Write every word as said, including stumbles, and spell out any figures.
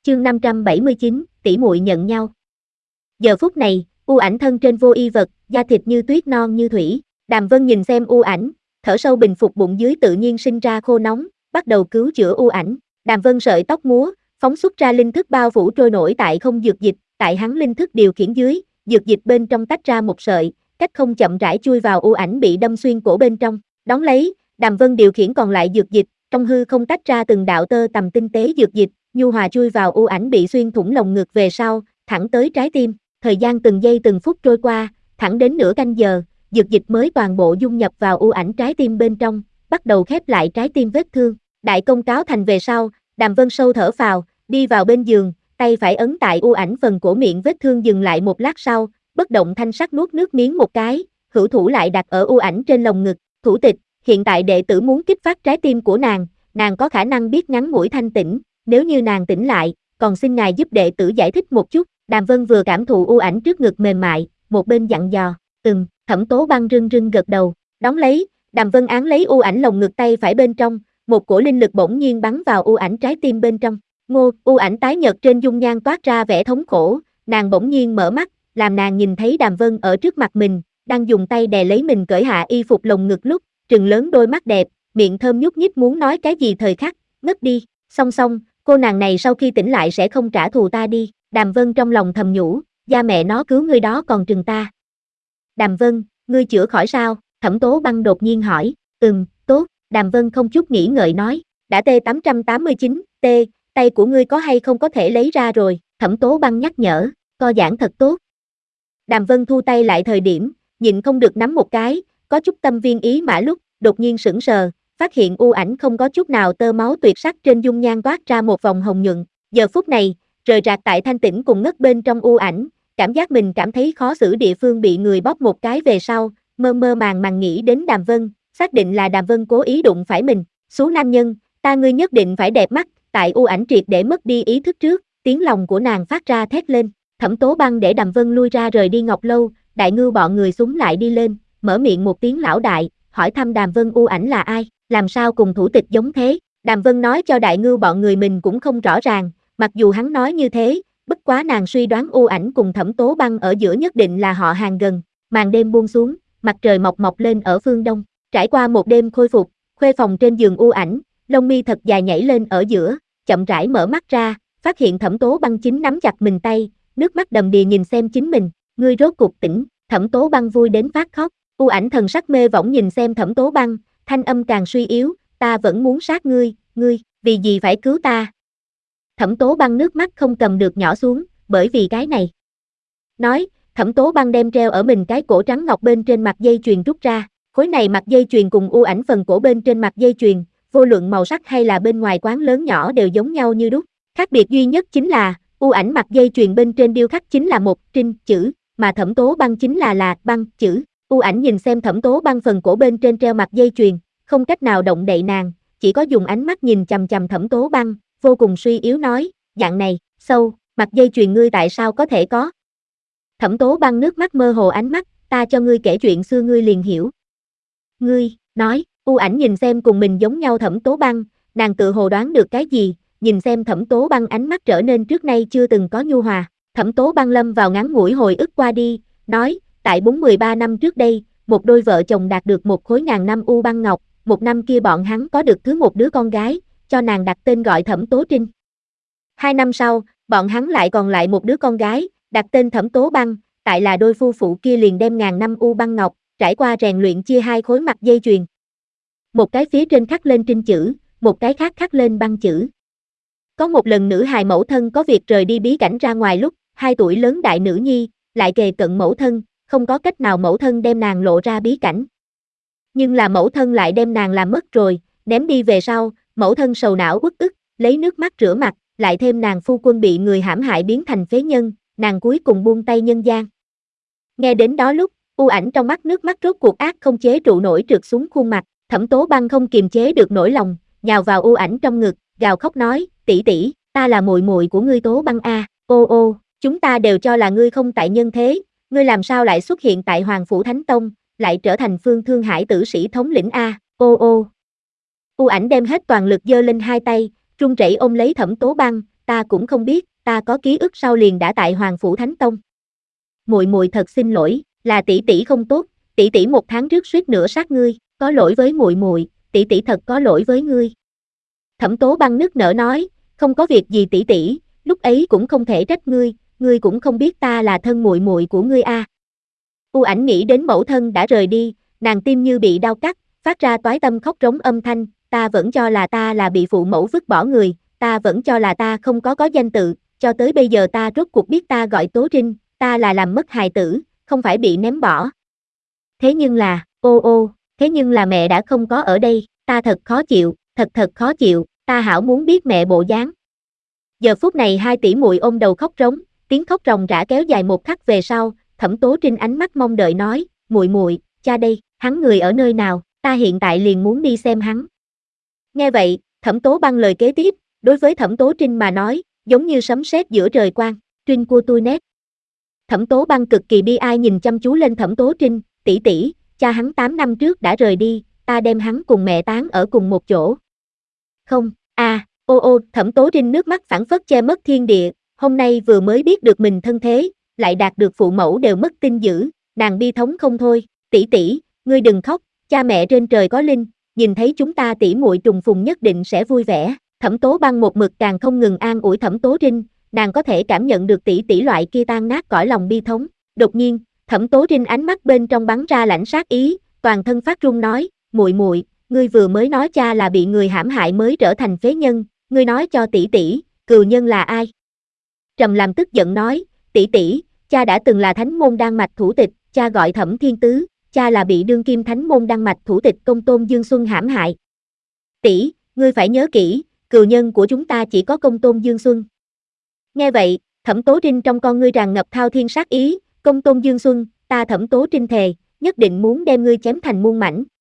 Chương năm trăm bảy mươi chín, tỷ muội nhận nhau. Giờ phút này, U Ảnh thân trên vô y vật, da thịt như tuyết non như thủy. Đàm Vân nhìn xem U Ảnh, thở sâu bình phục bụng dưới tự nhiên sinh ra khô nóng, bắt đầu cứu chữa U Ảnh. Đàm Vân sợi tóc múa, phóng xuất ra linh thức bao phủ trôi nổi tại không dược dịch, tại hắn linh thức điều khiển dưới, dược dịch bên trong tách ra một sợi, cách không chậm rãi chui vào U Ảnh bị đâm xuyên cổ bên trong. Đón lấy, Đàm Vân điều khiển còn lại dược dịch, trong hư không tách ra từng đạo tơ tằm tinh tế dược dịch, nhu hòa chui vào U Ảnh bị xuyên thủng lồng ngực về sau, thẳng tới trái tim. Thời gian từng giây từng phút trôi qua, thẳng đến nửa canh giờ, dược dịch mới toàn bộ dung nhập vào U Ảnh trái tim bên trong, bắt đầu khép lại trái tim vết thương. Đại công cáo thành về sau, Đàm Vân sâu thở phào, đi vào bên giường, tay phải ấn tại U Ảnh phần cổ miệng vết thương dừng lại một lát sau, bất động thanh sắc nuốt nước miếng một cái, hữu thủ lại đặt ở U Ảnh trên lồng ngực. Thủ tịch, hiện tại đệ tử muốn kích phát trái tim của nàng, nàng có khả năng biết ngắn ngủi thanh tỉnh, nếu như nàng tỉnh lại, còn xin ngài giúp đệ tử giải thích một chút. Đàm Vân vừa cảm thụ U Ảnh trước ngực mềm mại, một bên dặn dò, ừm. Thẩm Tố Băng rưng rưng gật đầu. Đón lấy, Đàm Vân án lấy U Ảnh lồng ngực tay phải bên trong, một cổ linh lực bỗng nhiên bắn vào U Ảnh trái tim bên trong. Ngô, U Ảnh tái nhợt trên dung nhan toát ra vẻ thống khổ, nàng bỗng nhiên mở mắt, làm nàng nhìn thấy Đàm Vân ở trước mặt mình, đang dùng tay đè lấy mình cởi hạ y phục lồng ngực lúc, trừng lớn đôi mắt đẹp, miệng thơm nhúc nhích muốn nói cái gì thời khắc, ngất đi. Song song, cô nàng này sau khi tỉnh lại sẽ không trả thù ta đi. Đàm Vân trong lòng thầm nhủ, da mẹ nó cứu ngươi đó còn trừng ta. Đàm Vân, ngươi chữa khỏi sao? Thẩm Tố Băng đột nhiên hỏi. Ừm, tốt. Đàm Vân không chút nghĩ ngợi nói. Đã T tám trăm tám mươi chín, T, tay của ngươi có hay không có thể lấy ra rồi? Thẩm Tố Băng nhắc nhở, co giãn thật tốt. Đàm Vân thu tay lại thời điểm, nhịn không được nắm một cái, có chút tâm viên ý mã lúc, đột nhiên sững sờ, phát hiện U Ảnh không có chút nào tơ máu tuyệt sắc trên dung nhan toát ra một vòng hồng nhuận. Giờ phút này, rời rạc tại thanh tĩnh cùng ngất bên trong U Ảnh, cảm giác mình cảm thấy khó xử địa phương bị người bóp một cái về sau, mơ mơ màng màng nghĩ đến Đàm Vân, xác định là Đàm Vân cố ý đụng phải mình. Số nam nhân, ta ngươi nhất định phải đẹp mắt. Tại U Ảnh triệt để mất đi ý thức trước, tiếng lòng của nàng phát ra thét lên. Thẩm Tố Băng để Đàm Vân lui ra rời đi Ngọc Lâu, Đại Ngưu bọn người súng lại đi lên, mở miệng một tiếng lão đại, hỏi thăm Đàm Vân U Ảnh là ai, làm sao cùng thủ tịch giống thế. Đàm Vân nói cho Đại Ngưu bọn người mình cũng không rõ ràng, mặc dù hắn nói như thế, bất quá nàng suy đoán U Ảnh cùng Thẩm Tố Băng ở giữa nhất định là họ hàng gần. Màn đêm buông xuống, mặt trời mọc mọc lên ở phương đông. Trải qua một đêm khôi phục, khuê phòng trên giường U Ảnh, lông mi thật dài nhảy lên ở giữa, chậm rãi mở mắt ra, phát hiện Thẩm Tố Băng chính nắm chặt mình tay, nước mắt đầm đìa nhìn xem chính mình. Ngươi rốt cuộc tỉnh. Thẩm Tố Băng vui đến phát khóc. U Ảnh thần sắc mê võng nhìn xem Thẩm Tố Băng, thanh âm càng suy yếu, ta vẫn muốn sát ngươi, ngươi, vì gì phải cứu ta? Thẩm Tố Băng nước mắt không cầm được nhỏ xuống, bởi vì cái này. Nói, Thẩm Tố Băng đem treo ở mình cái cổ trắng ngọc bên trên mặt dây chuyền rút ra, khối này mặt dây chuyền cùng U Ảnh phần cổ bên trên mặt dây chuyền, vô luận màu sắc hay là bên ngoài quán lớn nhỏ đều giống nhau như đúc, khác biệt duy nhất chính là, U Ảnh mặt dây chuyền bên trên điêu khắc chính là một trinh chữ, mà Thẩm Tố Băng chính là là băng chữ. U Ảnh nhìn xem Thẩm Tố Băng phần cổ bên trên treo mặt dây chuyền, không cách nào động đậy nàng, chỉ có dùng ánh mắt nhìn chằm chằm Thẩm Tố Băng, vô cùng suy yếu nói, dạng này, sâu, mặt dây chuyền ngươi tại sao có thể có? Thẩm Tố Băng nước mắt mơ hồ ánh mắt, ta cho ngươi kể chuyện xưa ngươi liền hiểu. Ngươi, nói, U Ảnh nhìn xem cùng mình giống nhau Thẩm Tố Băng, nàng tự hồ đoán được cái gì, nhìn xem Thẩm Tố Băng ánh mắt trở nên trước nay chưa từng có nhu hòa. Thẩm Tố Băng lâm vào ngắn ngủi hồi ức qua đi, nói, tại bốn mươi ba năm trước đây, một đôi vợ chồng đạt được một khối ngàn năm U Băng Ngọc, một năm kia bọn hắn có được thứ một đứa con gái, cho nàng đặt tên gọi Thẩm Tố Trinh. Hai năm sau, bọn hắn lại còn lại một đứa con gái, đặt tên Thẩm Tố Băng, tại là đôi phu phụ kia liền đem ngàn năm U Băng Ngọc, trải qua rèn luyện chia hai khối mặt dây chuyền. Một cái phía trên khắc lên Trinh chữ, một cái khác khắc lên băng chữ. Có một lần nữ hài mẫu thân có việc rời đi bí cảnh ra ngoài lúc, hai tuổi lớn đại nữ nhi, lại kề cận mẫu thân, không có cách nào mẫu thân đem nàng lộ ra bí cảnh. Nhưng là mẫu thân lại đem nàng làm mất rồi, ném đi về sau, mẫu thân sầu não uất ức, lấy nước mắt rửa mặt, lại thêm nàng phu quân bị người hãm hại biến thành phế nhân, nàng cuối cùng buông tay nhân gian. Nghe đến đó lúc, U Ảnh trong mắt nước mắt rốt cuộc ác không chế trụ nổi trượt xuống khuôn mặt, Thẩm Tố Băng không kiềm chế được nỗi lòng, nhào vào U Ảnh trong ngực, gào khóc nói, tỷ tỷ, ta là muội muội của ngươi Tố Băng a, ô ô, chúng ta đều cho là ngươi không tại nhân thế, ngươi làm sao lại xuất hiện tại Hoàng Phủ Thánh Tông, lại trở thành Phương Thương Hải tử sĩ thống lĩnh a, ô ô. U Ảnh đem hết toàn lực giơ lên hai tay, run rẩy ôm lấy Thẩm Tố Băng, ta cũng không biết, ta có ký ức sau liền đã tại Hoàng phủ Thánh Tông. Muội muội thật xin lỗi, là tỷ tỷ không tốt, tỷ tỷ một tháng trước suýt nữa sát ngươi, có lỗi với muội muội, tỷ tỷ thật có lỗi với ngươi. Thẩm Tố Băng nức nở nói, không có việc gì tỷ tỷ, lúc ấy cũng không thể trách ngươi, ngươi cũng không biết ta là thân muội muội của ngươi a. À. U Ảnh nghĩ đến mẫu thân đã rời đi, nàng tim như bị đau cắt, phát ra toái tâm khóc rống âm thanh, ta vẫn cho là ta là bị phụ mẫu vứt bỏ người, ta vẫn cho là ta không có có danh tự, cho tới bây giờ ta rốt cuộc biết ta gọi Tố Trinh, ta là làm mất hài tử, không phải bị ném bỏ. Thế nhưng là, ô ô, thế nhưng là mẹ đã không có ở đây, ta thật khó chịu, thật thật khó chịu, ta hảo muốn biết mẹ bộ dáng. Giờ phút này hai tỷ muội ôm đầu khóc rống, tiếng khóc ròng rã kéo dài một khắc về sau, Thẩm Tố Trinh ánh mắt mong đợi nói, muội muội, cha đây, hắn người ở nơi nào, ta hiện tại liền muốn đi xem hắn. Nghe vậy, Thẩm Tố Băng lời kế tiếp, đối với Thẩm Tố Trinh mà nói, giống như sấm sét giữa trời quang, Trinh của tôi nét. Thẩm Tố Băng cực kỳ bi ai nhìn chăm chú lên Thẩm Tố Trinh, tỷ tỷ, cha hắn tám năm trước đã rời đi, ta đem hắn cùng mẹ táng ở cùng một chỗ. Không, à, ô ô, Thẩm Tố Trinh nước mắt phảng phất che mất thiên địa, hôm nay vừa mới biết được mình thân thế, lại đạt được phụ mẫu đều mất tin dữ, nàng bi thống không thôi, tỷ tỷ, ngươi đừng khóc, cha mẹ trên trời có linh, nhìn thấy chúng ta tỷ muội trùng phùng nhất định sẽ vui vẻ. Thẩm Tố Băng một mực càng không ngừng an ủi Thẩm Tố Trinh, nàng có thể cảm nhận được tỷ tỷ loại kia tan nát cõi lòng bi thống. Đột nhiên, Thẩm Tố Trinh ánh mắt bên trong bắn ra lãnh sát ý, toàn thân phát run nói, muội muội, ngươi vừa mới nói cha là bị người hãm hại mới trở thành phế nhân, ngươi nói cho tỷ tỷ, cừu nhân là ai? Trầm Làm tức giận nói, tỷ tỷ, cha đã từng là thánh môn đan mạch thủ tịch, cha gọi Thẩm Thiên Tứ, cha là bị đương kim thánh môn đan mạch thủ tịch Công Tôn Dương Xuân hãm hại. Tỷ, ngươi phải nhớ kỹ, cừu nhân của chúng ta chỉ có Công Tôn Dương Xuân. Nghe vậy, Thẩm Tố Trinh trong con ngươi tràn ngập thao thiên sát ý, Công Tôn Dương Xuân, ta Thẩm Tố Trinh thề, nhất định muốn đem ngươi chém thành muôn mảnh.